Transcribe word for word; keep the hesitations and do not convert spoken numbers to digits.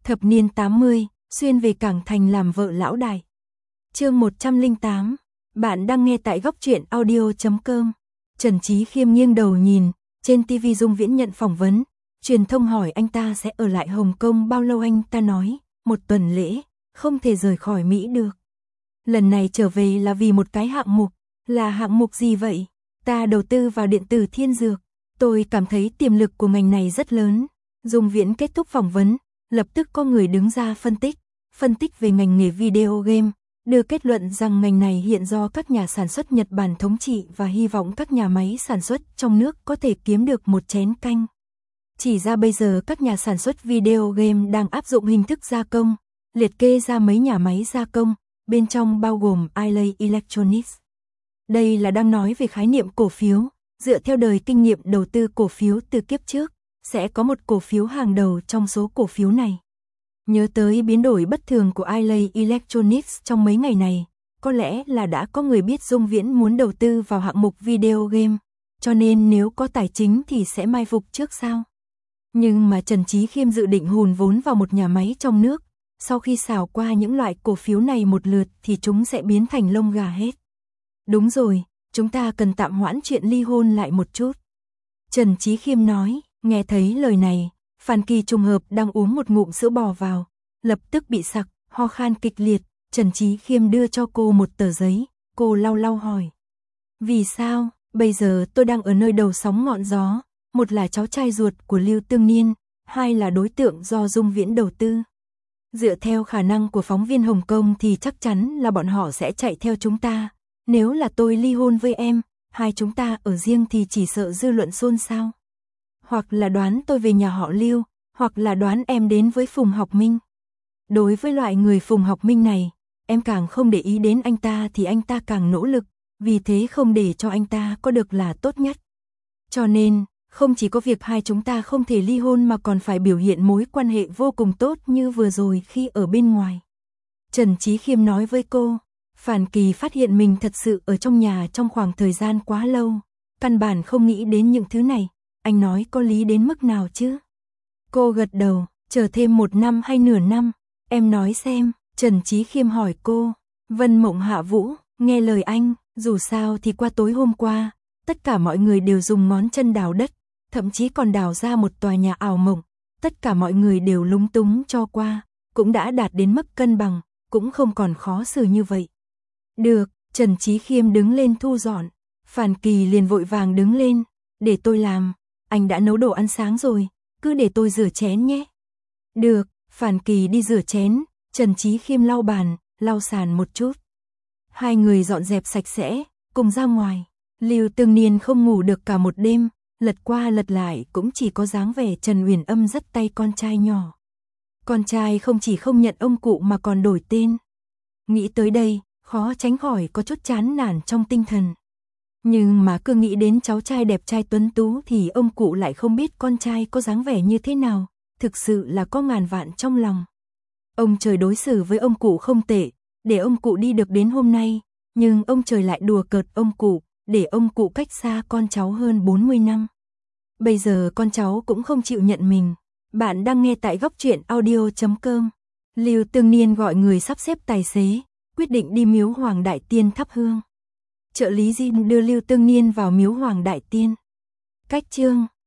Thập niên tám mươi, xuyên về Cảng Thành làm vợ lão đại. Chương một trăm lẻ tám, bạn đang nghe tại góc truyện audio chấm com. Trần Chí Khiêm nghiêng đầu nhìn, trên ti vi Dung Viễn nhận phỏng vấn, truyền thông hỏi anh ta sẽ ở lại Hồng Kông bao lâu, anh ta nói, một tuần lễ, không thể rời khỏi Mỹ được. Lần này trở về là vì một cái hạng mục, là hạng mục gì vậy? Ta đầu tư vào điện tử thiên dược, tôi cảm thấy tiềm lực của ngành này rất lớn. Dung Viễn kết thúc phỏng vấn, lập tức có người đứng ra phân tích, phân tích về ngành nghề video game, đưa kết luận rằng ngành này hiện do các nhà sản xuất Nhật Bản thống trị và hy vọng các nhà máy sản xuất trong nước có thể kiếm được một chén canh. Chỉ ra bây giờ các nhà sản xuất video game đang áp dụng hình thức gia công, liệt kê ra mấy nhà máy gia công, bên trong bao gồm Ilay Electronics. Đây là đang nói về khái niệm cổ phiếu, dựa theo đời kinh nghiệm đầu tư cổ phiếu từ kiếp trước, sẽ có một cổ phiếu hàng đầu trong số cổ phiếu này. Nhớ tới biến đổi bất thường của Ilay Electronics trong mấy ngày này, có lẽ là đã có người biết Dung Viễn muốn đầu tư vào hạng mục video game, cho nên nếu có tài chính thì sẽ mai phục trước sao. Nhưng mà Trần Chí Khiêm dự định hùn vốn vào một nhà máy trong nước, sau khi xào qua những loại cổ phiếu này một lượt thì chúng sẽ biến thành lông gà hết. Đúng rồi, chúng ta cần tạm hoãn chuyện ly hôn lại một chút. Trần Chí Khiêm nói, nghe thấy lời này, Phan Kỳ trùng hợp đang uống một ngụm sữa bò vào, lập tức bị sặc, ho khan kịch liệt. Trần Chí Khiêm đưa cho cô một tờ giấy, cô lau lau hỏi. Vì sao, bây giờ tôi đang ở nơi đầu sóng ngọn gió, một là cháu trai ruột của Lưu Tương Niên, hai là đối tượng do Dung Viễn đầu tư. Dựa theo khả năng của phóng viên Hồng Kông thì chắc chắn là bọn họ sẽ chạy theo chúng ta. Nếu là tôi ly hôn với em, hai chúng ta ở riêng thì chỉ sợ dư luận xôn xao. Hoặc là đoán tôi về nhà họ Lưu, hoặc là đoán em đến với Phùng Học Minh. Đối với loại người Phùng Học Minh này, em càng không để ý đến anh ta thì anh ta càng nỗ lực, vì thế không để cho anh ta có được là tốt nhất. Cho nên, không chỉ có việc hai chúng ta không thể ly hôn mà còn phải biểu hiện mối quan hệ vô cùng tốt như vừa rồi khi ở bên ngoài. Trần Chí Khiêm nói với cô. Phan Kỳ phát hiện mình thật sự ở trong nhà trong khoảng thời gian quá lâu, căn bản không nghĩ đến những thứ này. Anh nói có lý đến mức nào chứ? Cô gật đầu, chờ thêm một năm hay nửa năm, em nói xem. Trần Chí Khiêm hỏi cô. Vân Mộng Hạ Vũ, nghe lời anh, dù sao thì qua tối hôm qua, tất cả mọi người đều dùng ngón chân đào đất, thậm chí còn đào ra một tòa nhà ảo mộng. Tất cả mọi người đều lúng túng cho qua, cũng đã đạt đến mức cân bằng, cũng không còn khó xử như vậy. Được, Trần Chí Khiêm đứng lên thu dọn. Phan Kỳ liền vội vàng đứng lên, để tôi làm, anh đã nấu đồ ăn sáng rồi, cứ để tôi rửa chén nhé. Được, Phan Kỳ đi rửa chén, Trần Chí Khiêm lau bàn, lau sàn một chút. Hai người dọn dẹp sạch sẽ, cùng ra ngoài. Lưu Tương Niên không ngủ được cả một đêm, lật qua lật lại cũng chỉ có dáng vẻ Trần Uyển Âm dắt tay con trai nhỏ. Con trai không chỉ không nhận ông cụ mà còn đổi tên. Nghĩ tới đây, khó tránh khỏi có chút chán nản trong tinh thần. Nhưng mà cứ nghĩ đến cháu trai đẹp trai tuấn tú thì ông cụ lại không biết con trai có dáng vẻ như thế nào, thực sự là có ngàn vạn trong lòng. Ông trời đối xử với ông cụ không tệ, để ông cụ đi được đến hôm nay, nhưng ông trời lại đùa cợt ông cụ, để ông cụ cách xa con cháu hơn bốn mươi năm. Bây giờ con cháu cũng không chịu nhận mình. Bạn đang nghe tại góc truyện audio chấm com. Lưu Tương Niên gọi người sắp xếp tài xế, quyết định đi miếu Hoàng Đại Tiên thắp hương. Trợ lý Jin đưa Lưu Tương Niên vào miếu Hoàng Đại Tiên. Cách chương